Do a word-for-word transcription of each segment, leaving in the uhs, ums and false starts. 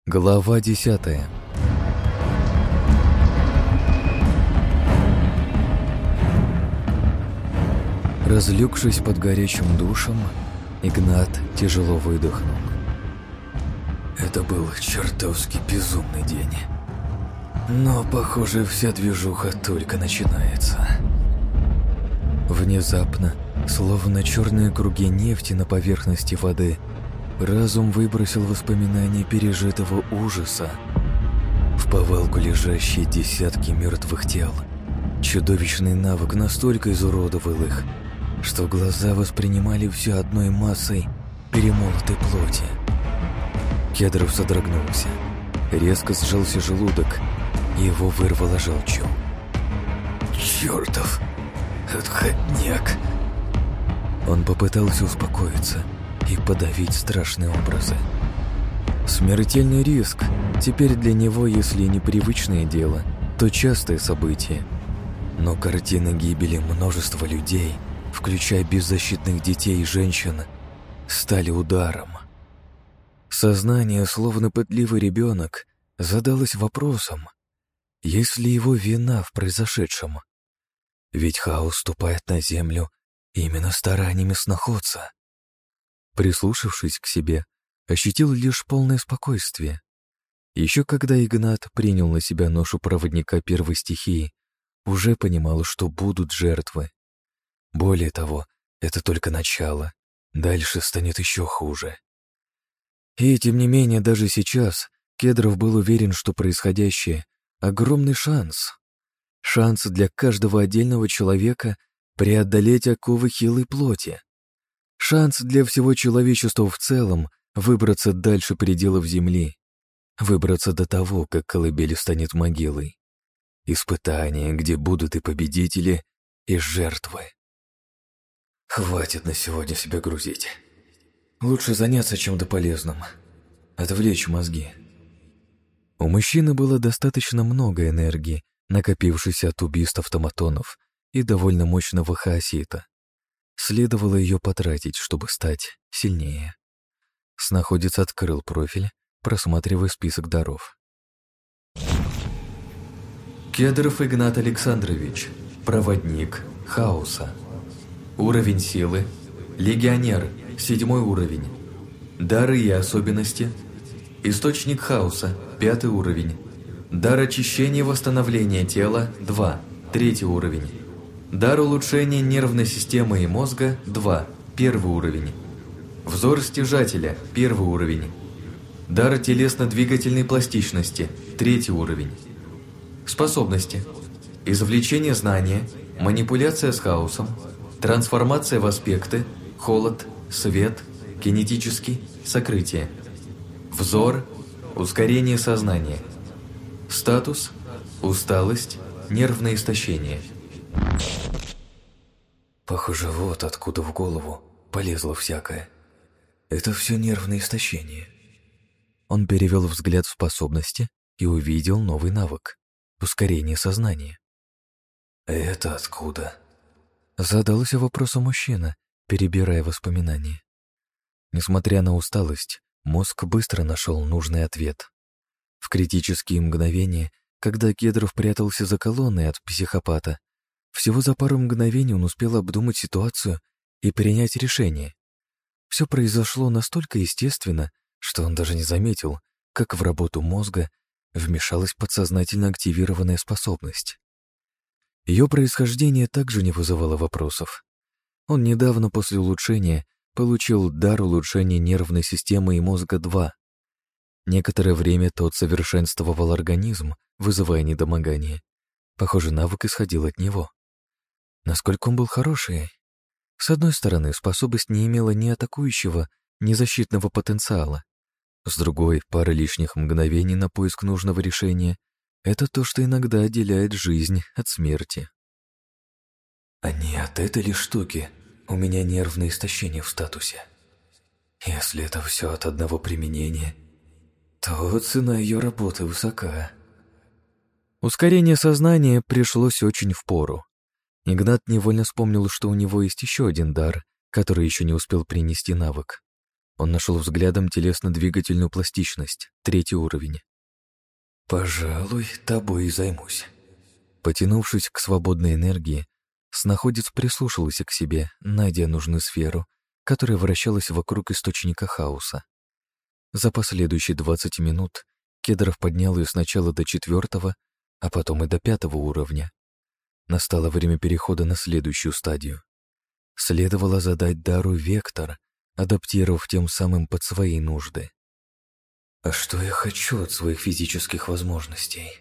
Глава десятая. Разлегшись под горячим душем, Игнат тяжело выдохнул. Это был чертовски безумный день. Но, похоже, вся движуха только начинается. Внезапно, словно черные круги нефти на поверхности воды, разум выбросил воспоминания пережитого ужаса. В повалку лежащие десятки мертвых тел. Чудовищный навык настолько изуродовал их, что глаза воспринимали все одной массой перемолотой плоти. Кедров содрогнулся. Резко сжался желудок, и его вырвало желчью. «Чертов отходняк!» Он попытался успокоиться и подавить страшные образы. Смертельный риск теперь для него, если не привычное дело, то частое событие. Но картина гибели множества людей, включая беззащитных детей и женщин, стали ударом. Сознание, словно пытливый ребенок, задалось вопросом, есть ли его вина в произошедшем. Ведь хаос ступает на землю именно стараниями сноходца. Прислушавшись к себе, ощутил лишь полное спокойствие. Еще когда Игнат принял на себя ношу проводника первой стихии, уже понимал, что будут жертвы. Более того, это только начало, дальше станет еще хуже. И тем не менее, даже сейчас Кедров был уверен, что происходящее — огромный шанс. Шанс для каждого отдельного человека преодолеть оковы хилой плоти. Шанс для всего человечества в целом выбраться дальше пределов Земли, выбраться до того, как колыбель станет могилой. Испытание, где будут и победители, и жертвы. Хватит на сегодня себя грузить. Лучше заняться чем-то полезным, отвлечь мозги. У мужчины было достаточно много энергии, накопившейся от убийств автоматонов и довольно мощного хаосита. Следовало ее потратить, чтобы стать сильнее. Снаходец открыл профиль, просматривая список даров. Кедров Игнат Александрович, проводник хаоса. Уровень силы – легионер, седьмой уровень. Дары и особенности – источник хаоса, пятый уровень. Дар очищения и восстановления тела – два, третий уровень. Дар улучшения нервной системы и мозга – два, первый уровень. Взор стяжателя – первый уровень. Дар телесно-двигательной пластичности – третий уровень. Способности. Извлечение знания, манипуляция с хаосом, трансформация в аспекты, холод, свет, кинетический, сокрытие. Взор, ускорение сознания. Статус, усталость, нервное истощение. Похоже, вот откуда в голову полезло всякое. Это все нервное истощение. Он перевел взгляд в способности и увидел новый навык. Ускорение сознания. «Это откуда?» Задался вопросом мужчина, перебирая воспоминания. Несмотря на усталость, мозг быстро нашел нужный ответ. В критические мгновения, когда Кедров прятался за колонной от психопата, всего за пару мгновений он успел обдумать ситуацию и принять решение. Все произошло настолько естественно, что он даже не заметил, как в работу мозга вмешалась подсознательно активированная способность. Ее происхождение также не вызывало вопросов. Он недавно после улучшения получил дар улучшения нервной системы и мозга два. Некоторое время тот совершенствовал организм, вызывая недомогание. Похоже, навык исходил от него. Насколько он был хороший? С одной стороны, способность не имела ни атакующего, ни защитного потенциала. С другой, пара лишних мгновений на поиск нужного решения — это то, что иногда отделяет жизнь от смерти. А не от этой ли штуки у меня нервное истощение в статусе? Если это все от одного применения, то цена ее работы высока. Ускорение сознания пришлось очень впору. Игнат невольно вспомнил, что у него есть еще один дар, который еще не успел принести навык. Он нашел взглядом телесно-двигательную пластичность, третий уровень. «Пожалуй, тобой и займусь». Потянувшись к свободной энергии, снаходец прислушался к себе, найдя нужную сферу, которая вращалась вокруг источника хаоса. За последующие двадцать минут Кедров поднял ее сначала до четвертого, а потом и до пятого уровня. Настало время перехода на следующую стадию. Следовало задать дару вектор, адаптировав тем самым под свои нужды. А что я хочу от своих физических возможностей?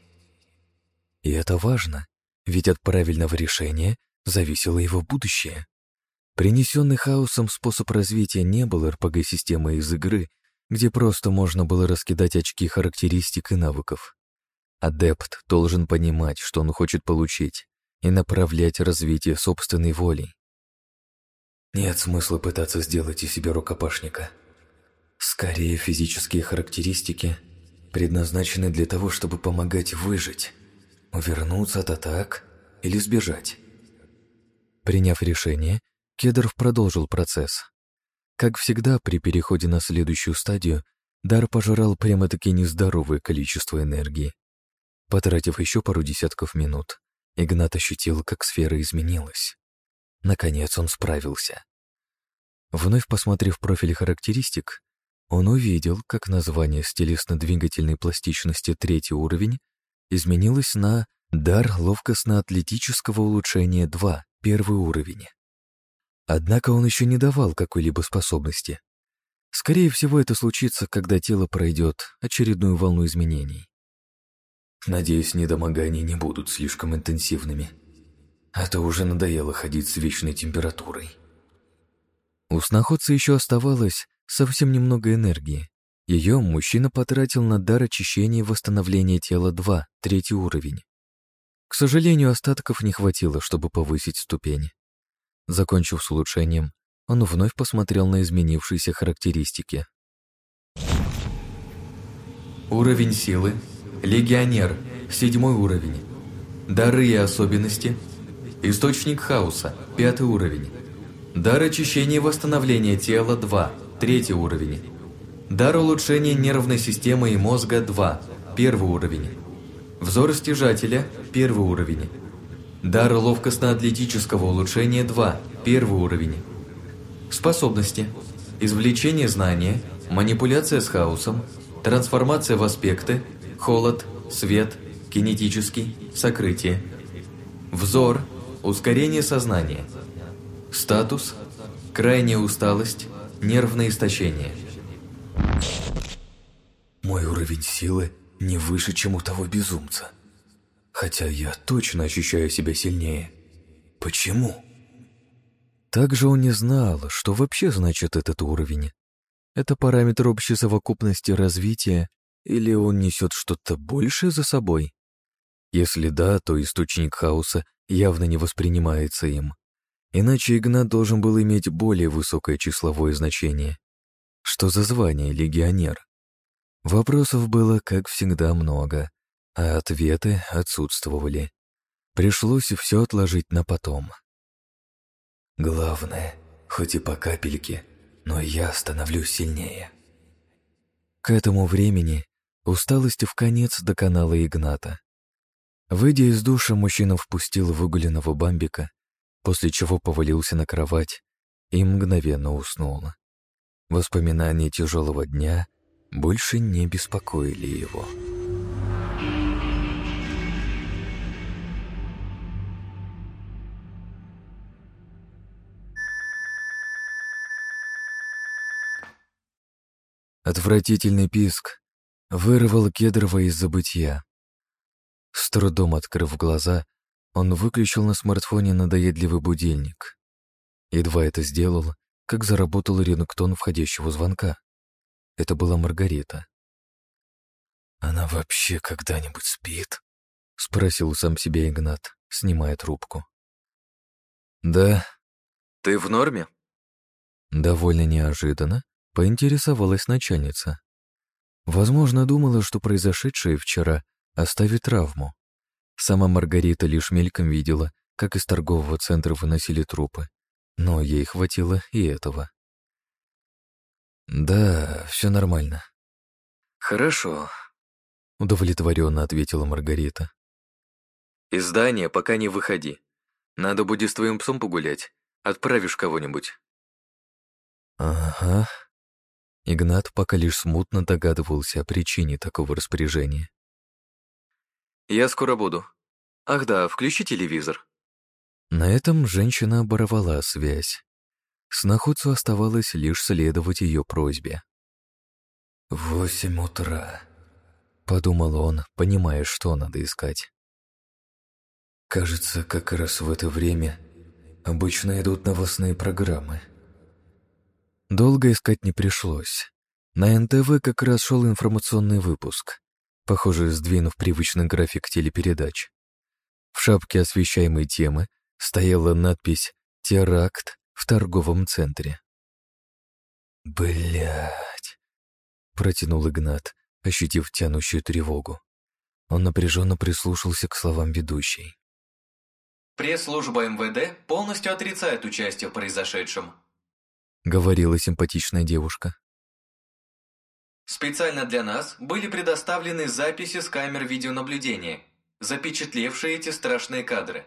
И это важно, ведь от правильного решения зависело его будущее. Принесенный хаосом способ развития не был эр пэ гэ-системой из игры, где просто можно было раскидать очки характеристик и навыков. Адепт должен понимать, что он хочет получить, и направлять развитие собственной волей. Нет смысла пытаться сделать из себя рукопашника. Скорее, физические характеристики предназначены для того, чтобы помогать выжить, увернуться от атак или сбежать. Приняв решение, Кедров продолжил процесс. Как всегда, при переходе на следующую стадию, дар пожирал прямо-таки нездоровое количество энергии. Потратив еще пару десятков минут, Игнат ощутил, как сфера изменилась. Наконец он справился. Вновь посмотрев профиль характеристик, он увидел, как название с телесно-двигательной пластичности третий уровень изменилось на «Дар ловкостно-атлетического улучшения два, первый уровень». Однако он еще не давал какой-либо способности. Скорее всего, это случится, когда тело пройдет очередную волну изменений. Надеюсь, недомогания не будут слишком интенсивными. А то уже надоело ходить с вечной температурой. У сноходца еще оставалось совсем немного энергии. Ее мужчина потратил на дар очищения и восстановления тела два, третий уровень. К сожалению, остатков не хватило, чтобы повысить ступень. Закончив с улучшением, он вновь посмотрел на изменившиеся характеристики. Уровень силы. Легионер. Седьмой уровень. Дары и особенности. Источник хаоса. Пятый уровень. Дар очищения и восстановления тела два. Третий уровень. Дар улучшения нервной системы и мозга два. Первый уровень. Взор стяжателя. Первый уровень. Дар ловкостно-атлетического улучшения два. Первый уровень. Способности. Извлечение знания. Манипуляция с хаосом. Трансформация в аспекты. Холод. Свет. Кинетический. Сокрытие. Взор. Ускорение сознания. Статус. Крайняя усталость. Нервное истощение. Мой уровень силы не выше, чем у того безумца. Хотя я точно ощущаю себя сильнее. Почему? Также он не знал, что вообще значит этот уровень. Это параметр общей совокупности развития, или он несет что-то большее за собой? Если да, то источник хаоса явно не воспринимается им. Иначе Игнат должен был иметь более высокое числовое значение. Что за звание легионер? Вопросов было, как всегда, много, а ответы отсутствовали. Пришлось все отложить на потом. Главное, хоть и по капельке, но я становлюсь сильнее. К этому времени усталость вконец доконала Игната. Выйдя из душа, мужчина впустил выгуленного бамбика, после чего повалился на кровать и мгновенно уснул. Воспоминания тяжелого дня больше не беспокоили его. Отвратительный писк вырвал Кедрова из забытья. С трудом открыв глаза, он выключил на смартфоне надоедливый будильник. Едва это сделал, как заработал рингтон входящего звонка. Это была Маргарита. «Она вообще когда-нибудь спит?» — спросил сам себя Игнат, снимая трубку. «Да. Ты в норме?» Довольно неожиданно поинтересовалась начальница. Возможно, думала, что произошедшее вчера оставит травму. Сама Маргарита лишь мельком видела, как из торгового центра выносили трупы, но ей хватило и этого. Да, все нормально. Хорошо, удовлетворенно ответила Маргарита. Из здания пока не выходи. Надо будет с твоим псом погулять. Отправишь кого-нибудь. Ага. Игнат пока лишь смутно догадывался о причине такого распоряжения. Я скоро буду. Ах да, включи телевизор. На этом женщина оборвала связь. Сноходцу оставалось лишь следовать ее просьбе. «Восемь утра», — подумал он, понимая, что надо искать. «Кажется, как раз в это время обычно идут новостные программы». Долго искать не пришлось. На эн тэ вэ как раз шел информационный выпуск, похоже, сдвинув привычный график телепередач. В шапке освещаемой темы стояла надпись «Теракт в торговом центре». «Блядь!» — протянул Игнат, ощутив тянущую тревогу. Он напряженно прислушался к словам ведущей. «Пресс-служба эм вэ дэ полностью отрицает участие в произошедшем», — говорила симпатичная девушка. «Специально для нас были предоставлены записи с камер видеонаблюдения, запечатлевшие эти страшные кадры».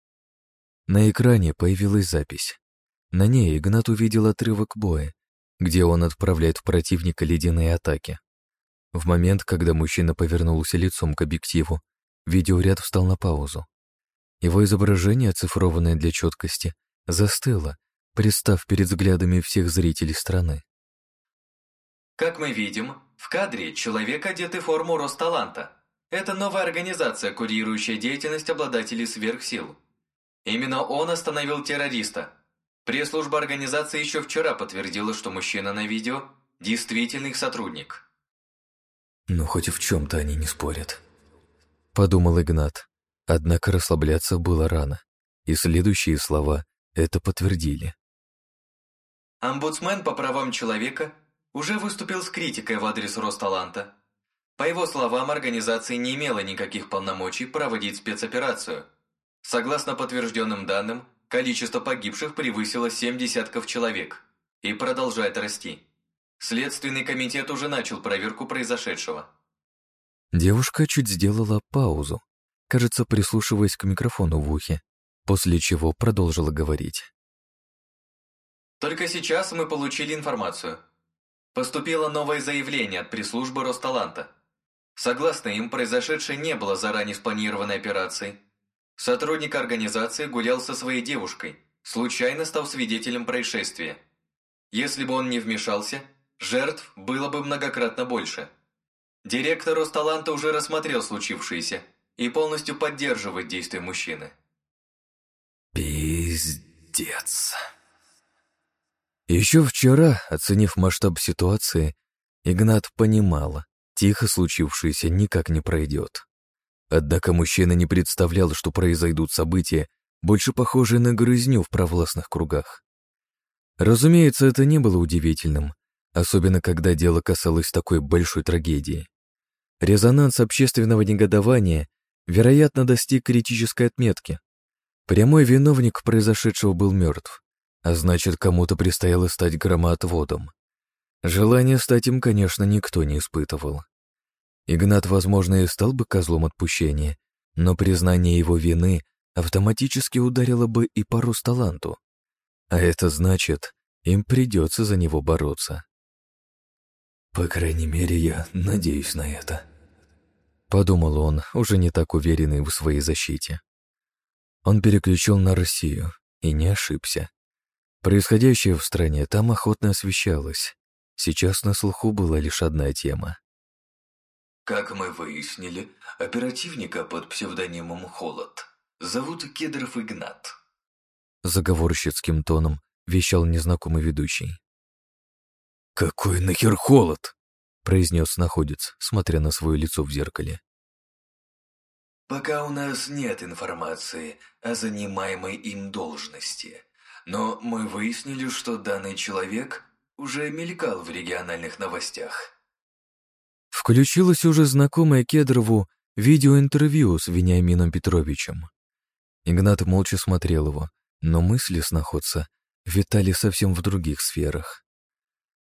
На экране появилась запись. На ней Игнат увидел отрывок боя, где он отправляет в противника ледяные атаки. В момент, когда мужчина повернулся лицом к объективу, видеоряд встал на паузу. Его изображение, оцифрованное для четкости, застыло, представ перед взглядами всех зрителей страны. Как мы видим, в кадре человек, одетый в форму Росталанта. Это новая организация, курирующая деятельность обладателей сверхсил. Именно он остановил террориста. Пресс-служба организации еще вчера подтвердила, что мужчина на видео действительно их сотрудник. «Ну, хоть и в чем-то они не спорят», — подумал Игнат. Однако расслабляться было рано, и следующие слова это подтвердили. Омбудсмен по правам человека уже выступил с критикой в адрес Росталанта. По его словам, организация не имела никаких полномочий проводить спецоперацию. Согласно подтвержденным данным, количество погибших превысило семь десятков человек и продолжает расти. Следственный комитет уже начал проверку произошедшего. Девушка чуть сделала паузу, кажется, прислушиваясь к микрофону в ухе, после чего продолжила говорить. Только сейчас мы получили информацию. Поступило новое заявление от пресс-службы Росталанта. Согласно им, произошедшее не было заранее спланированной операцией. Сотрудник организации гулял со своей девушкой, случайно став свидетелем происшествия. Если бы он не вмешался, жертв было бы многократно больше. Директор Росталанта уже рассмотрел случившееся и полностью поддерживает действия мужчины. Пиздец. Еще вчера, оценив масштаб ситуации, Игнат понимал, тихо случившееся никак не пройдет. Однако мужчина не представлял, что произойдут события, больше похожие на грызню в провластных кругах. Разумеется, это не было удивительным, особенно когда дело касалось такой большой трагедии. Резонанс общественного негодования, вероятно, достиг критической отметки. Прямой виновник произошедшего был мертв, а значит, кому-то предстояло стать громоотводом. Желания стать им, конечно, никто не испытывал. Игнат, возможно, и стал бы козлом отпущения, но признание его вины автоматически ударило бы и по Росталанту. А это значит, им придется за него бороться. «По крайней мере, я надеюсь на это», — подумал он, уже не так уверенный в своей защите. Он переключил на Россию и не ошибся. Происходящее в стране там охотно освещалось. Сейчас на слуху была лишь одна тема. Как мы выяснили, оперативника под псевдонимом Холод зовут Кедров Игнат. Заговорщицким тоном вещал незнакомый ведущий. «Какой нахер Холод?» — произнес находец, смотря на свое лицо в зеркале. «Пока у нас нет информации о занимаемой им должности, но мы выяснили, что данный человек уже мелькал в региональных новостях». Включилось уже знакомое Кедрову видеоинтервью с Вениамином Петровичем. Игнат молча смотрел его, но мысли сноходца витали совсем в других сферах.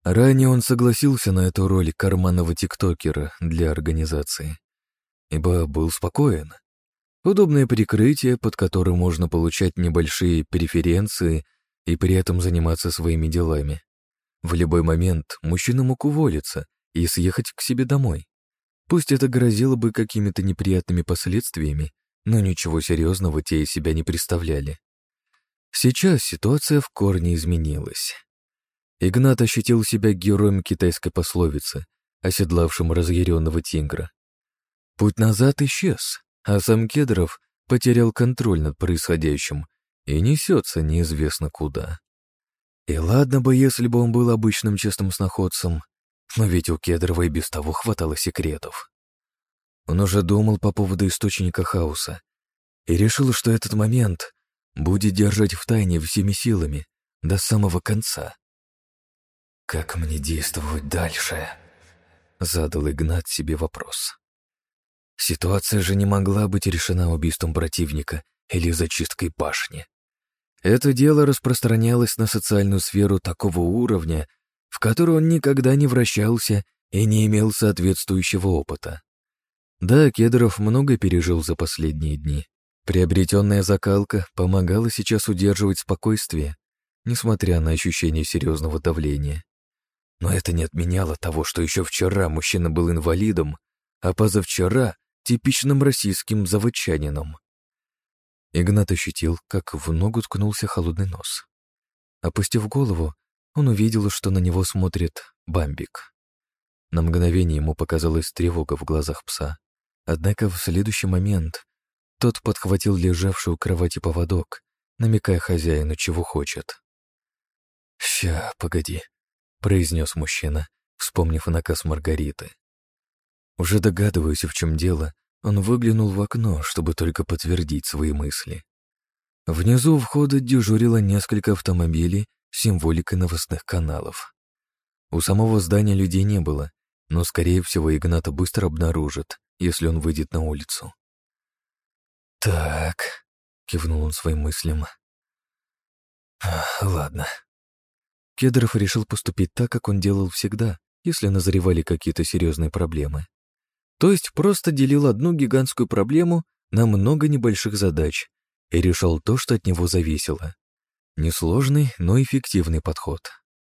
Ранее он согласился на эту роль карманного тиктокера для организации, ибо был спокоен. Удобное прикрытие, под которым можно получать небольшие преференции и при этом заниматься своими делами. В любой момент мужчина мог уволиться и съехать к себе домой. Пусть это грозило бы какими-то неприятными последствиями, но ничего серьезного те из себя не представляли. Сейчас ситуация в корне изменилась. Игнат ощутил себя героем китайской пословицы, оседлавшим разъяренного тигра. Путь назад исчез, а сам Кедров потерял контроль над происходящим и несется неизвестно куда. И ладно бы, если бы он был обычным честным сноходцем, но ведь у Кедрова и без того хватало секретов. Он уже думал по поводу источника хаоса и решил, что этот момент будет держать в тайне всеми силами до самого конца. «Как мне действовать дальше?» — задал Игнат себе вопрос. Ситуация же не могла быть решена убийством противника или зачисткой башни. Это дело распространялось на социальную сферу такого уровня, в которую он никогда не вращался и не имел соответствующего опыта. Да, Кедров много пережил за последние дни. Приобретенная закалка помогала сейчас удерживать спокойствие, несмотря на ощущение серьезного давления. Но это не отменяло того, что еще вчера мужчина был инвалидом, а позавчера — типичным российским заводчанином. Игнат ощутил, как в ногу ткнулся холодный нос. Опустив голову, он увидел, что на него смотрит Бамбик. На мгновение ему показалась тревога в глазах пса, однако в следующий момент тот подхватил лежавший у кровати поводок, намекая хозяину, чего хочет. «Ща, погоди», — произнес мужчина, вспомнив наказ Маргариты. Уже догадываясь, в чем дело, он выглянул в окно, чтобы только подтвердить свои мысли. Внизу у входа дежурило несколько автомобилей с символикой новостных каналов. У самого здания людей не было, но, скорее всего, Игната быстро обнаружат, если он выйдет на улицу. «Так», — кивнул он своим мыслям. «Ладно». Кедров решил поступить так, как он делал всегда, если назревали какие-то серьезные проблемы. То есть просто делил одну гигантскую проблему на много небольших задач и решал то, что от него зависело. Несложный, но эффективный подход.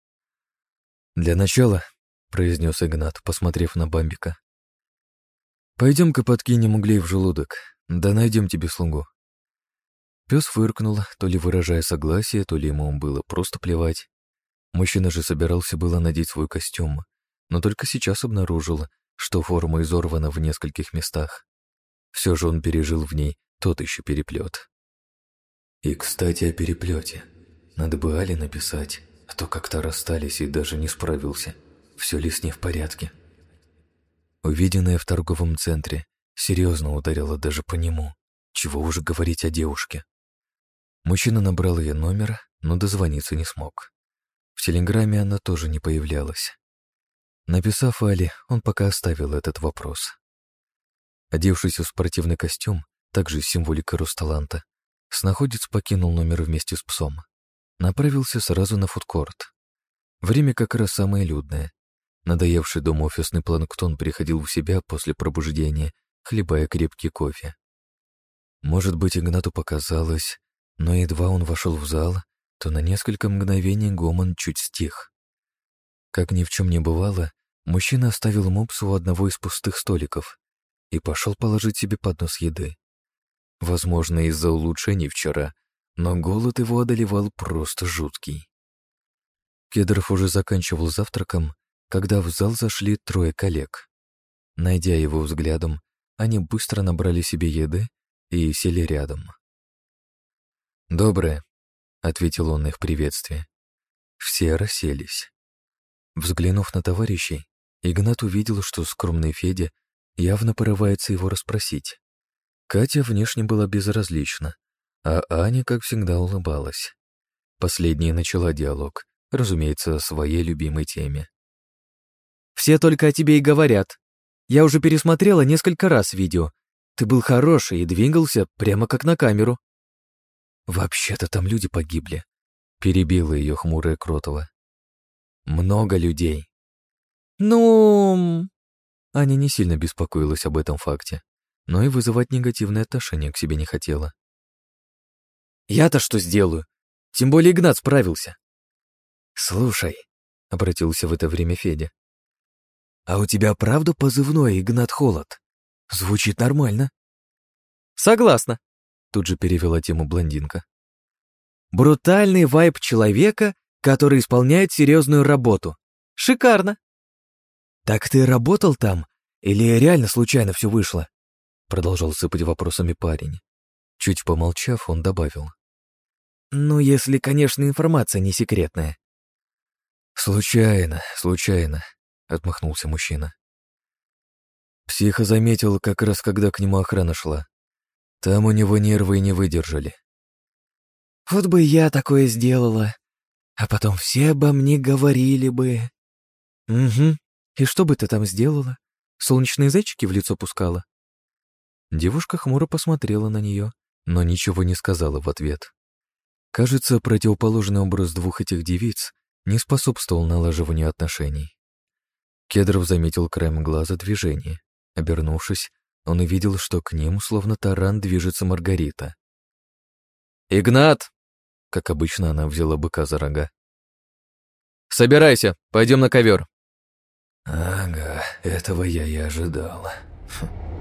«Для начала», — произнес Игнат, посмотрев на Бамбика, «пойдем-ка подкинем углей в желудок, да найдем тебе слугу». Пес фыркнул, то ли выражая согласие, то ли ему было просто плевать. Мужчина же собирался было надеть свой костюм, но только сейчас обнаружил, что форма изорвана в нескольких местах. Все же он пережил в ней тот еще переплет. И, кстати, о переплете. Надо бы Али написать, а то как-то расстались и даже не справился. Все ли с ней в порядке? Увиденное в торговом центре серьезно ударило даже по нему. Чего уже говорить о девушке. Мужчина набрал ее номер, но дозвониться не смог. В телеграмме она тоже не появлялась. Написав Али, он пока оставил этот вопрос. Одевшись в спортивный костюм, также с символикой Росталанта, снаходец покинул номер вместе с псом. Направился сразу на фудкорт. Время как раз самое людное. Надоевший дома офисный планктон приходил в себя после пробуждения, хлебая крепкий кофе. Может быть, Игнату показалось, но едва он вошел в зал, то на несколько мгновений гомон чуть стих. Как ни в чем не бывало, мужчина оставил мопсу у одного из пустых столиков и пошел положить себе поднос еды. Возможно, из-за улучшений вчера, но голод его одолевал просто жуткий. Кедров уже заканчивал завтраком, когда в зал зашли трое коллег. Найдя его взглядом, они быстро набрали себе еды и сели рядом. «Доброе», — ответил он их приветствие. Все расселись. Взглянув на товарищей, Игнат увидел, что скромный Федя явно порывается его расспросить. Катя внешне была безразлична, а Аня, как всегда, улыбалась. Последняя начала диалог, разумеется, о своей любимой теме. «Все только о тебе и говорят. Я уже пересмотрела несколько раз видео. Ты был хороший и двигался прямо как на камеру». «Вообще-то там люди погибли», — перебила ее хмурая Кротова. Много людей. Ну... Аня не сильно беспокоилась об этом факте, но и вызывать негативное отношение к себе не хотела. Я-то что сделаю? Тем более Игнат справился. «Слушай», — обратился в это время Федя, «а у тебя правда позывной Игнат Холод? Звучит нормально». Согласна, тут же перевела тему блондинка. Брутальный вайб человека, который исполняет серьезную работу. Шикарно. «Так ты работал там? Или реально случайно все вышло?» Продолжал сыпать вопросами парень. Чуть помолчав, он добавил. «Ну, если, конечно, информация не секретная». «Случайно, случайно», — отмахнулся мужчина. Психа заметил как раз, когда к нему охрана шла. Там у него нервы не выдержали. «Вот бы я такое сделала, а потом все обо мне говорили бы». «Угу. И что бы ты там сделала? Солнечные зайчики в лицо пускала?» Девушка хмуро посмотрела на нее, но ничего не сказала в ответ. Кажется, противоположный образ двух этих девиц не способствовал налаживанию отношений. Кедров заметил краем глаза движение. Обернувшись, он увидел, что к ним, словно таран, движется Маргарита. «Игнат!» — как обычно, она взяла быка за рога. «Собирайся, пойдем на ковер». «Ага, этого я и ожидал».